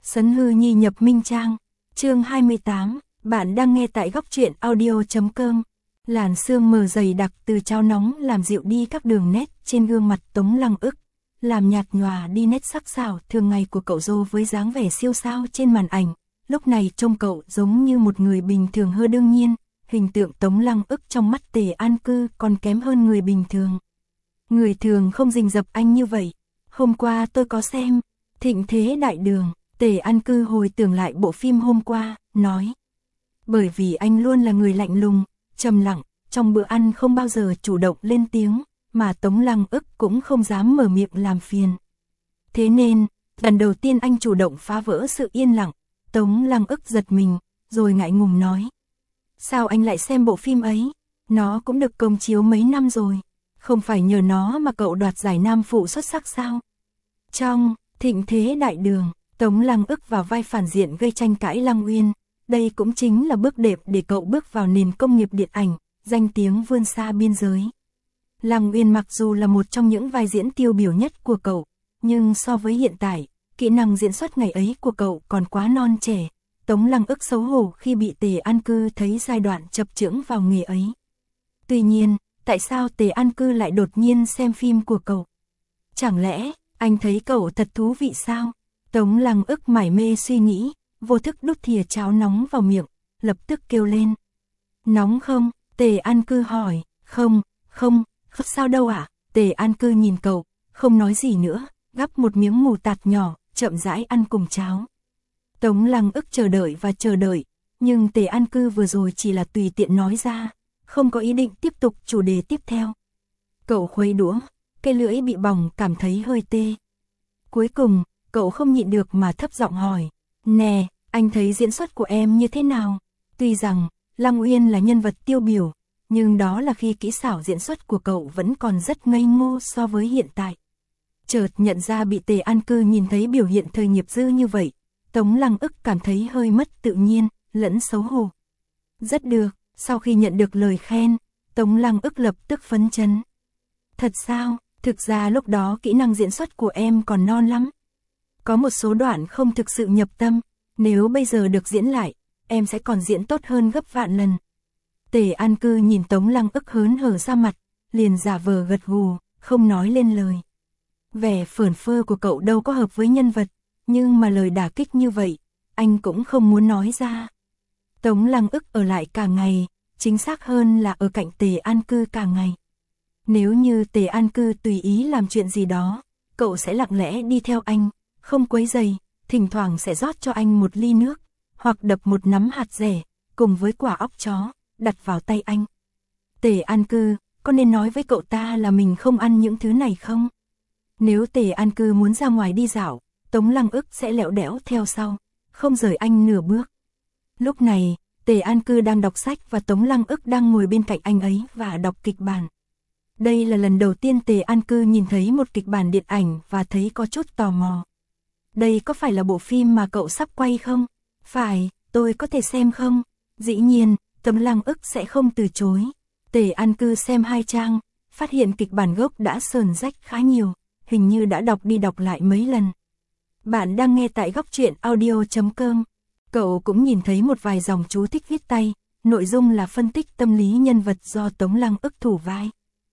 Sấn hư nhi nhập minh trang. Chương 28, bạn đang nghe tại góc truyện audio.com. Làn sương mờ dày đặc từ cháo nóng làm dịu đi các đường nét trên gương mặt Tống Lăng Ức, làm nhạt nhòa đi nét sắc sảo thường ngày của cậu dô với dáng vẻ siêu sao trên màn ảnh. Lúc này trông cậu giống như một người bình thường hơn đương nhiên, hình tượng Tống Lăng Ức trong mắt Tề An Cư còn kém hơn người bình thường. Người thường không rình rập anh như vậy. Hôm qua tôi có xem Thịnh Thế Đại Đường. Tề An Cư hồi tưởng lại bộ phim hôm qua, nói. Bởi vì anh luôn là người lạnh lùng, trầm lặng, trong bữa ăn không bao giờ chủ động lên tiếng, mà Tống Lăng Ức cũng không dám mở miệng làm phiền. Thế nên, lần đầu tiên anh chủ động phá vỡ sự yên lặng, Tống Lăng Ức giật mình, rồi ngại ngùng nói. Sao anh lại xem bộ phim ấy? Nó cũng được công chiếu mấy năm rồi. Không phải nhờ nó mà cậu đoạt giải nam phụ xuất sắc sao? Trong Thịnh Thế Đại Đường, Tống Lăng Ức vào vai phản diện gây tranh cãi Lăng Uyên. Đây cũng chính là bước đệm để cậu bước vào nền công nghiệp điện ảnh, danh tiếng vươn xa biên giới. Lăng Uyên mặc dù là một trong những vai diễn tiêu biểu nhất của cậu, nhưng so với hiện tại, kỹ năng diễn xuất ngày ấy của cậu còn quá non trẻ. Tống Lăng Ức xấu hổ khi bị Tề An Cư thấy giai đoạn chập chững vào nghề ấy. Tuy nhiên, tại sao Tề An Cư lại đột nhiên xem phim của cậu? Chẳng lẽ, anh thấy cậu thật thú vị sao? Tống Lăng Ức mải mê suy nghĩ, vô thức đút thìa cháo nóng vào miệng, lập tức kêu lên. Nóng không? Tề An Cư hỏi. Không sao đâu ạ. Tề An Cư nhìn cậu, không nói gì nữa, gắp một miếng mù tạt nhỏ, chậm rãi ăn cùng cháo. Tống Lăng Ức chờ đợi, nhưng Tề An Cư vừa rồi chỉ là tùy tiện nói ra, không có ý định tiếp tục chủ đề tiếp theo. Cậu khuấy đũa, cái lưỡi bị bỏng cảm thấy hơi tê. Cuối cùng, cậu không nhịn được mà thấp giọng hỏi. Nè, anh thấy diễn xuất của em như thế nào? Tuy rằng, Lăng Uyên là nhân vật tiêu biểu, nhưng đó là khi kỹ xảo diễn xuất của cậu vẫn còn rất ngây ngô so với hiện tại. Chợt nhận ra bị Tề An Cư nhìn thấy biểu hiện thời nghiệp dư như vậy, Tống Lăng Ức cảm thấy hơi mất tự nhiên, lẫn xấu hổ. Rất được, sau khi nhận được lời khen, Tống Lăng Ức lập tức phấn chấn. Thật sao, thực ra lúc đó kỹ năng diễn xuất của em còn non lắm. Có một số đoạn không thực sự nhập tâm, nếu bây giờ được diễn lại, em sẽ còn diễn tốt hơn gấp vạn lần. Tề An Cư nhìn Tống Lăng Ức hớn hở ra mặt, liền giả vờ gật gù, không nói lên lời. Vẻ phởn phơ của cậu đâu có hợp với nhân vật, nhưng mà lời đả kích như vậy, anh cũng không muốn nói ra. Tống Lăng Ức ở lại cả ngày, chính xác hơn là ở cạnh Tề An Cư cả ngày. Nếu như Tề An Cư tùy ý làm chuyện gì đó, cậu sẽ lặng lẽ đi theo anh, không quấy rầy, thỉnh thoảng sẽ rót cho anh một ly nước, hoặc đập một nắm hạt dẻ, cùng với quả óc chó, đặt vào tay anh. Tề An Cư, có nên nói với cậu ta là mình không ăn những thứ này không? Nếu Tề An Cư muốn ra ngoài đi dạo, Tống Lăng Ức sẽ lẹo đẽo theo sau, không rời anh nửa bước. Lúc này, Tề An Cư đang đọc sách và Tống Lăng Ức đang ngồi bên cạnh anh ấy và đọc kịch bản. Đây là lần đầu tiên Tề An Cư nhìn thấy một kịch bản điện ảnh và thấy có chút tò mò. Đây có phải là bộ phim mà cậu sắp quay không? Phải, tôi có thể xem không? Dĩ nhiên, Tống Lăng Ức sẽ không từ chối. Tề An Cư xem 2 trang, phát hiện kịch bản gốc đã sờn rách khá nhiều, hình như đã đọc đi đọc lại mấy lần. Bạn đang nghe tại góc truyện audio.com. Cậu cũng nhìn thấy một vài dòng chú thích viết tay, nội dung là phân tích tâm lý nhân vật do Tống Lăng Ức thủ vai.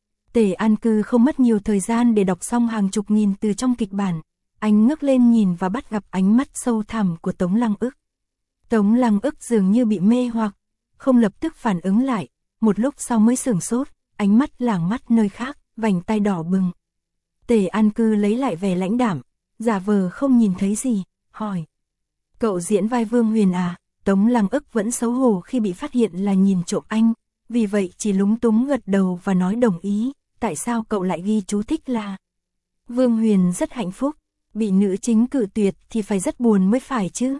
Tề An Cư không mất nhiều thời gian để đọc xong hàng chục nghìn từ trong kịch bản, anh ngước lên nhìn và bắt gặp ánh mắt sâu thẳm của Tống Lăng Ức. Tống Lăng Ức dường như bị mê hoặc, không lập tức phản ứng lại, một lúc sau mới sửng sốt, ánh mắt lảng mắt nơi khác, vành tai đỏ bừng. Tề An Cư lấy lại vẻ lãnh đạm, giả vờ không nhìn thấy gì, hỏi. Cậu diễn vai Vương Huyền à? Tống Lăng Ức vẫn xấu hổ khi bị phát hiện là nhìn trộm anh, vì vậy chỉ lúng túng gật đầu và nói đồng ý. Tại sao cậu lại ghi chú thích là Vương Huyền rất hạnh phúc, bị nữ chính cự tuyệt thì phải rất buồn mới phải chứ?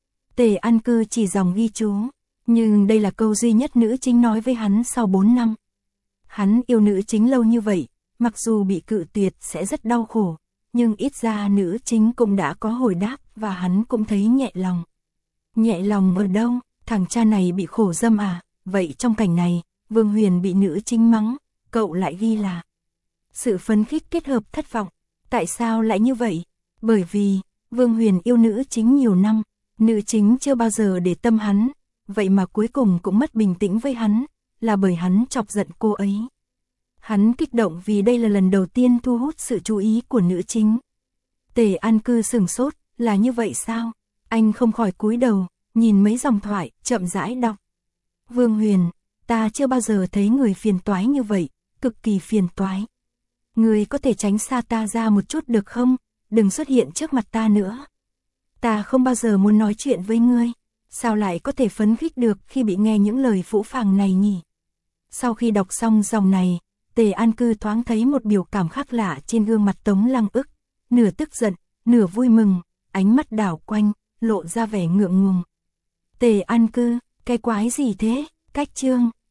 Tề An Cư chỉ dòng ghi chú, nhưng đây là câu duy nhất nữ chính nói với hắn sau 4 năm. Hắn yêu nữ chính lâu như vậy, mặc dù bị cự tuyệt sẽ rất đau khổ, nhưng ít ra nữ chính cũng đã có hồi đáp và hắn cũng thấy nhẹ lòng. Nhẹ lòng ở đâu? Thằng cha này bị khổ dâm à? Vậy trong cảnh này, Vương Huyền bị nữ chính mắng, cậu lại ghi là sự phấn khích kết hợp thất vọng. Tại sao lại như vậy? Bởi vì Vương Huyền yêu nữ chính nhiều năm, nữ chính chưa bao giờ để tâm hắn, vậy mà cuối cùng cũng mất bình tĩnh với hắn, là bởi hắn chọc giận cô ấy. Hắn kích động vì đây là lần đầu tiên thu hút sự chú ý của nữ chính. Tề An Cư sửng sốt, là như vậy sao? Anh không khỏi cúi đầu, nhìn mấy dòng thoại, chậm rãi đọc. Vương Huyền, ta chưa bao giờ thấy người phiền toái như vậy, cực kỳ phiền toái. Ngươi có thể tránh xa ta ra một chút được không? Đừng xuất hiện trước mặt ta nữa. Ta không bao giờ muốn nói chuyện với ngươi. Sao lại có thể phấn khích được khi bị nghe những lời phũ phàng này nhỉ? Sau khi đọc xong dòng này, Tề An Cư thoáng thấy một biểu cảm khác lạ trên gương mặt Tống Lăng Ức, nửa tức giận, nửa vui mừng, ánh mắt đảo quanh, lộ ra vẻ ngượng ngùng. Tề An Cư, cái quái gì thế? Cách chương